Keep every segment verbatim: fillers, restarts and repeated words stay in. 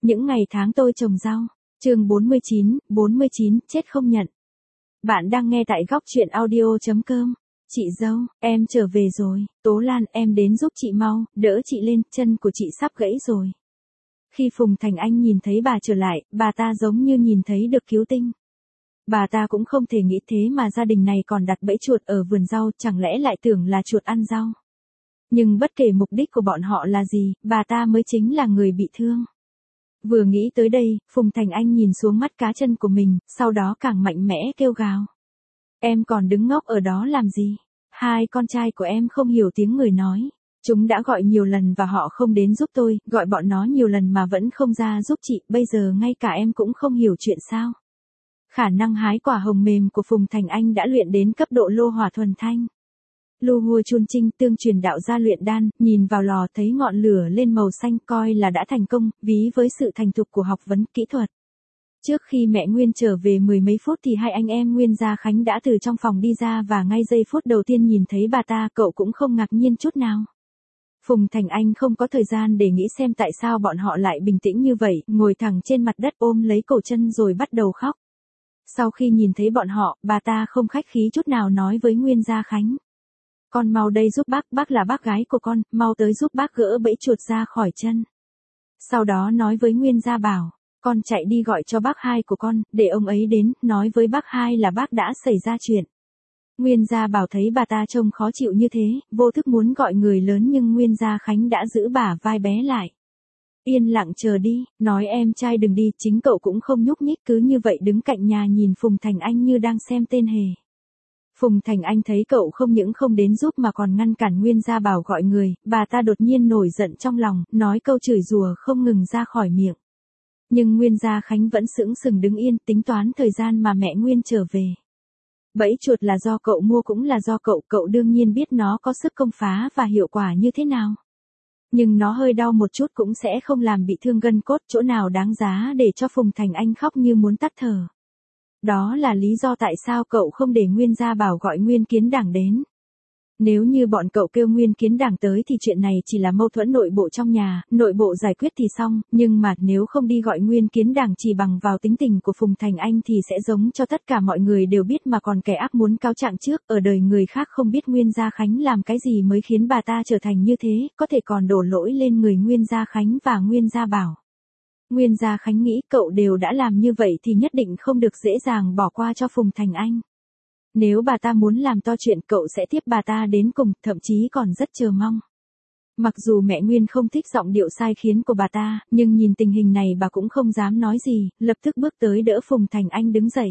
Những ngày tháng tôi trồng rau. Chương bốn mươi chín, bốn mươi chín, chết không nhận. Bạn đang nghe tại góc truyện audio chấm com. Chị dâu, em trở về rồi. Tố Lan, em đến giúp chị mau, đỡ chị lên, chân của chị sắp gãy rồi. Khi Phùng Thành Anh nhìn thấy bà trở lại, bà ta giống như nhìn thấy được cứu tinh. Bà ta cũng không thể nghĩ thế mà gia đình này còn đặt bẫy chuột ở vườn rau, chẳng lẽ lại tưởng là chuột ăn rau. Nhưng bất kể mục đích của bọn họ là gì, bà ta mới chính là người bị thương. Vừa nghĩ tới đây, Phùng Thành Anh nhìn xuống mắt cá chân của mình, sau đó càng mạnh mẽ kêu gào. Em còn đứng ngốc ở đó làm gì? Hai con trai của em không hiểu tiếng người nói. Chúng đã gọi nhiều lần và họ không đến giúp tôi, gọi bọn nó nhiều lần mà vẫn không ra giúp chị, bây giờ ngay cả em cũng không hiểu chuyện sao. Khả năng hái quả hồng mềm của Phùng Thành Anh đã luyện đến cấp độ lô hỏa thuần thanh. Lu Hua Chun Trinh tương truyền đạo gia luyện đan, nhìn vào lò thấy ngọn lửa lên màu xanh coi là đã thành công, ví với sự thành thục của học vấn kỹ thuật. Trước khi mẹ Nguyên trở về mười mấy phút thì hai anh em Nguyên Gia Khánh đã từ trong phòng đi ra và ngay giây phút đầu tiên nhìn thấy bà ta cậu cũng không ngạc nhiên chút nào. Phùng Thành Anh không có thời gian để nghĩ xem tại sao bọn họ lại bình tĩnh như vậy, ngồi thẳng trên mặt đất ôm lấy cổ chân rồi bắt đầu khóc. Sau khi nhìn thấy bọn họ, bà ta không khách khí chút nào nói với Nguyên Gia Khánh. Con mau đây giúp bác, bác là bác gái của con, mau tới giúp bác gỡ bẫy chuột ra khỏi chân. Sau đó nói với Nguyên Gia Bảo, con chạy đi gọi cho bác hai của con, để ông ấy đến, nói với bác hai là bác đã xảy ra chuyện. Nguyên Gia Bảo thấy bà ta trông khó chịu như thế, vô thức muốn gọi người lớn nhưng Nguyên Gia Khánh đã giữ bả vai bé lại. Yên lặng chờ đi, nói em trai đừng đi, chính cậu cũng không nhúc nhích cứ như vậy đứng cạnh nhà nhìn Phùng Thành Anh như đang xem tên hề. Phùng Thành Anh thấy cậu không những không đến giúp mà còn ngăn cản Nguyên Gia Bảo gọi người, bà ta đột nhiên nổi giận trong lòng, nói câu chửi rủa không ngừng ra khỏi miệng. Nhưng Nguyên Gia Khánh vẫn sững sừng đứng yên tính toán thời gian mà mẹ Nguyên trở về. Bẫy chuột là do cậu mua cũng là do cậu, cậu đương nhiên biết nó có sức công phá và hiệu quả như thế nào. Nhưng nó hơi đau một chút cũng sẽ không làm bị thương gân cốt, chỗ nào đáng giá để cho Phùng Thành Anh khóc như muốn tắt thở. Đó là lý do tại sao cậu không để Nguyên Gia Bảo gọi Nguyên Kiến Đảng đến. Nếu như bọn cậu kêu Nguyên Kiến Đảng tới thì chuyện này chỉ là mâu thuẫn nội bộ trong nhà, nội bộ giải quyết thì xong, nhưng mà nếu không đi gọi Nguyên Kiến Đảng chỉ bằng vào tính tình của Phùng Thành Anh thì sẽ giống cho tất cả mọi người đều biết mà còn kẻ ác muốn cáo trạng trước, ở đời người khác không biết Nguyên Gia Khánh làm cái gì mới khiến bà ta trở thành như thế, có thể còn đổ lỗi lên người Nguyên Gia Khánh và Nguyên Gia Bảo. Nguyên Gia Khánh nghĩ cậu đều đã làm như vậy thì nhất định không được dễ dàng bỏ qua cho Phùng Thành Anh. Nếu bà ta muốn làm to chuyện cậu sẽ tiếp bà ta đến cùng, thậm chí còn rất chờ mong. Mặc dù mẹ Nguyên không thích giọng điệu sai khiến của bà ta, nhưng nhìn tình hình này bà cũng không dám nói gì, lập tức bước tới đỡ Phùng Thành Anh đứng dậy.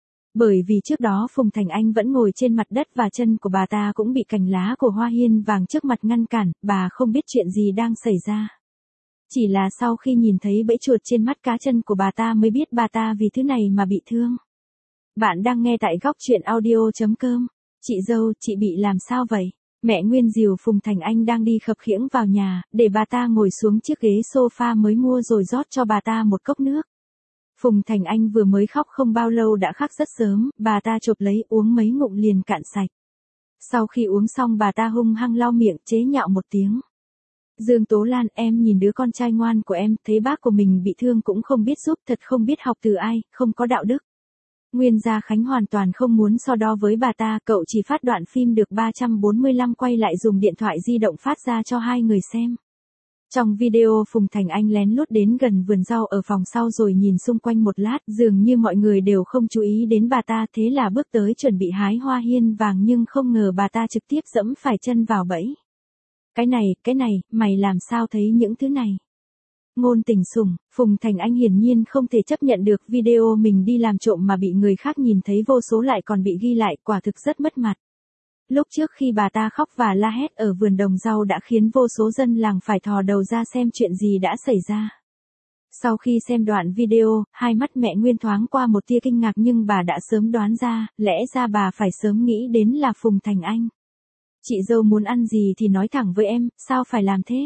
Bởi vì trước đó Phùng Thành Anh vẫn ngồi trên mặt đất và chân của bà ta cũng bị cành lá của hoa hiên vàng trước mặt ngăn cản, bà không biết chuyện gì đang xảy ra. Chỉ là sau khi nhìn thấy bẫy chuột trên mắt cá chân của bà ta mới biết bà ta vì thứ này mà bị thương. Bạn đang nghe tại góc truyện audio chấm com. Chị dâu, chị bị làm sao vậy? Mẹ Nguyên dìu Phùng Thành Anh đang đi khập khiễng vào nhà, để bà ta ngồi xuống chiếc ghế sofa mới mua rồi rót cho bà ta một cốc nước. Phùng Thành Anh vừa mới khóc không bao lâu đã khắc rất sớm, bà ta chộp lấy uống mấy ngụm liền cạn sạch. Sau khi uống xong bà ta hung hăng lau miệng chế nhạo một tiếng. Dương Tố Lan, em nhìn đứa con trai ngoan của em, thấy bác của mình bị thương cũng không biết giúp, thật không biết học từ ai, không có đạo đức. Nguyên Gia Khánh hoàn toàn không muốn so đo với bà ta, cậu chỉ phát đoạn phim được ba trăm bốn mươi lăm quay lại dùng điện thoại di động phát ra cho hai người xem. Trong video Phùng Thành Anh lén lút đến gần vườn rau ở phòng sau rồi nhìn xung quanh một lát, dường như mọi người đều không chú ý đến bà ta, thế là bước tới chuẩn bị hái hoa hiên vàng nhưng không ngờ bà ta trực tiếp dẫm phải chân vào bẫy. Cái này, cái này, mày làm sao thấy những thứ này? Ngôn tình sủng, Phùng Thành Anh hiển nhiên không thể chấp nhận được video mình đi làm trộm mà bị người khác nhìn thấy vô số lại còn bị ghi lại, quả thực rất mất mặt. Lúc trước khi bà ta khóc và la hét ở vườn đồng rau đã khiến vô số dân làng phải thò đầu ra xem chuyện gì đã xảy ra. Sau khi xem đoạn video, hai mắt mẹ Nguyên thoáng qua một tia kinh ngạc nhưng bà đã sớm đoán ra, lẽ ra bà phải sớm nghĩ đến là Phùng Thành Anh. Chị dâu muốn ăn gì thì nói thẳng với em, sao phải làm thế?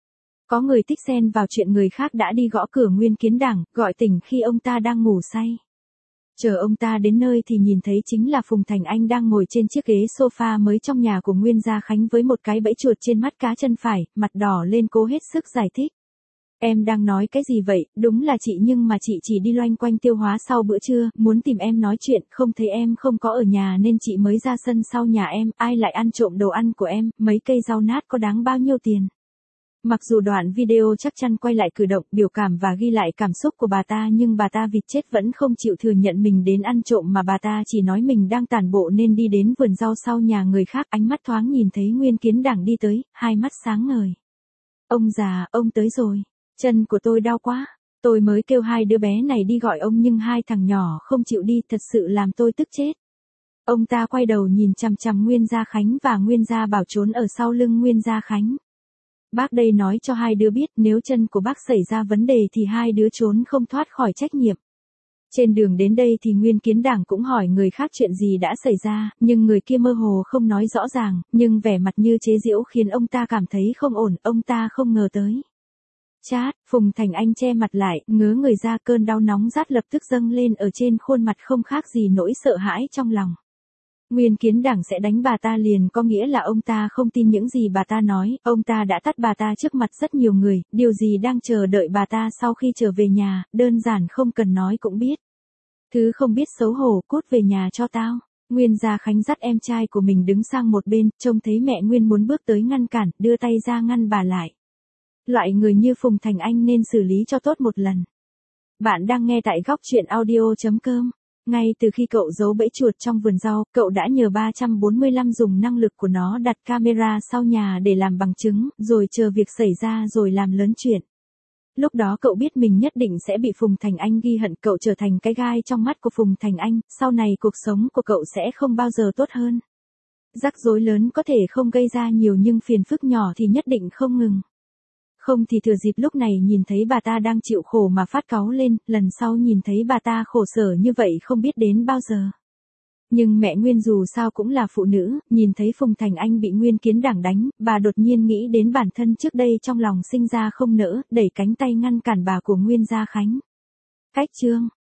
Có người thích xen vào chuyện người khác đã đi gõ cửa Nguyên Kiến Đảng, gọi tỉnh khi ông ta đang ngủ say. Chờ ông ta đến nơi thì nhìn thấy chính là Phùng Thành Anh đang ngồi trên chiếc ghế sofa mới trong nhà của Nguyên Gia Khánh với một cái bẫy chuột trên mắt cá chân phải, mặt đỏ lên cố hết sức giải thích. Em đang nói cái gì vậy, đúng là chị nhưng mà chị chỉ đi loanh quanh tiêu hóa sau bữa trưa, muốn tìm em nói chuyện, không thấy em không có ở nhà nên chị mới ra sân sau nhà em, ai lại ăn trộm đồ ăn của em, mấy cây rau nát có đáng bao nhiêu tiền. Mặc dù đoạn video chắc chắn quay lại cử động, biểu cảm và ghi lại cảm xúc của bà ta nhưng bà ta vịt chết vẫn không chịu thừa nhận mình đến ăn trộm mà bà ta chỉ nói mình đang tản bộ nên đi đến vườn rau sau nhà người khác, ánh mắt thoáng nhìn thấy Nguyên Kiến Đảng đi tới, hai mắt sáng ngời. Ông già, ông tới rồi. Chân của tôi đau quá. Tôi mới kêu hai đứa bé này đi gọi ông nhưng hai thằng nhỏ không chịu đi, thật sự làm tôi tức chết. Ông ta quay đầu nhìn chằm chằm Nguyên Gia Khánh và Nguyên Gia Bảo trốn ở sau lưng Nguyên Gia Khánh. Bác đây nói cho hai đứa biết nếu chân của bác xảy ra vấn đề thì hai đứa trốn không thoát khỏi trách nhiệm. Trên đường đến đây thì Nguyên Kiến Đảng cũng hỏi người khác chuyện gì đã xảy ra, nhưng người kia mơ hồ không nói rõ ràng, nhưng vẻ mặt như chế giễu khiến ông ta cảm thấy không ổn, ông ta không ngờ tới. Chát, Phùng Thành Anh che mặt lại, ngớ người ra, cơn đau nóng rát lập tức dâng lên ở trên khuôn mặt không khác gì nỗi sợ hãi trong lòng. Nguyên Kiến Đảng sẽ đánh bà ta liền có nghĩa là ông ta không tin những gì bà ta nói, ông ta đã tát bà ta trước mặt rất nhiều người, điều gì đang chờ đợi bà ta sau khi trở về nhà, đơn giản không cần nói cũng biết. Thứ không biết xấu hổ, cút về nhà cho tao. Nguyên Gia Khánh dắt em trai của mình đứng sang một bên, trông thấy mẹ Nguyên muốn bước tới ngăn cản, đưa tay ra ngăn bà lại. Loại người như Phùng Thành Anh nên xử lý cho tốt một lần. Bạn đang nghe tại góc truyện audio chấm com. Ngay từ khi cậu giấu bẫy chuột trong vườn rau, cậu đã nhờ ba trăm bốn mươi lăm dùng năng lực của nó đặt camera sau nhà để làm bằng chứng, rồi chờ việc xảy ra rồi làm lớn chuyện. Lúc đó cậu biết mình nhất định sẽ bị Phùng Thành Anh ghi hận, cậu trở thành cái gai trong mắt của Phùng Thành Anh, sau này cuộc sống của cậu sẽ không bao giờ tốt hơn. Rắc rối lớn có thể không gây ra nhiều nhưng phiền phức nhỏ thì nhất định không ngừng. Không thì thừa dịp lúc này nhìn thấy bà ta đang chịu khổ mà phát cáu lên, lần sau nhìn thấy bà ta khổ sở như vậy không biết đến bao giờ. Nhưng mẹ Nguyên dù sao cũng là phụ nữ, nhìn thấy Phùng Thành Anh bị Nguyên Kiến Đảng đánh, bà đột nhiên nghĩ đến bản thân trước đây trong lòng sinh ra không nỡ, đẩy cánh tay ngăn cản bà của Nguyên Gia Khánh. Cách chương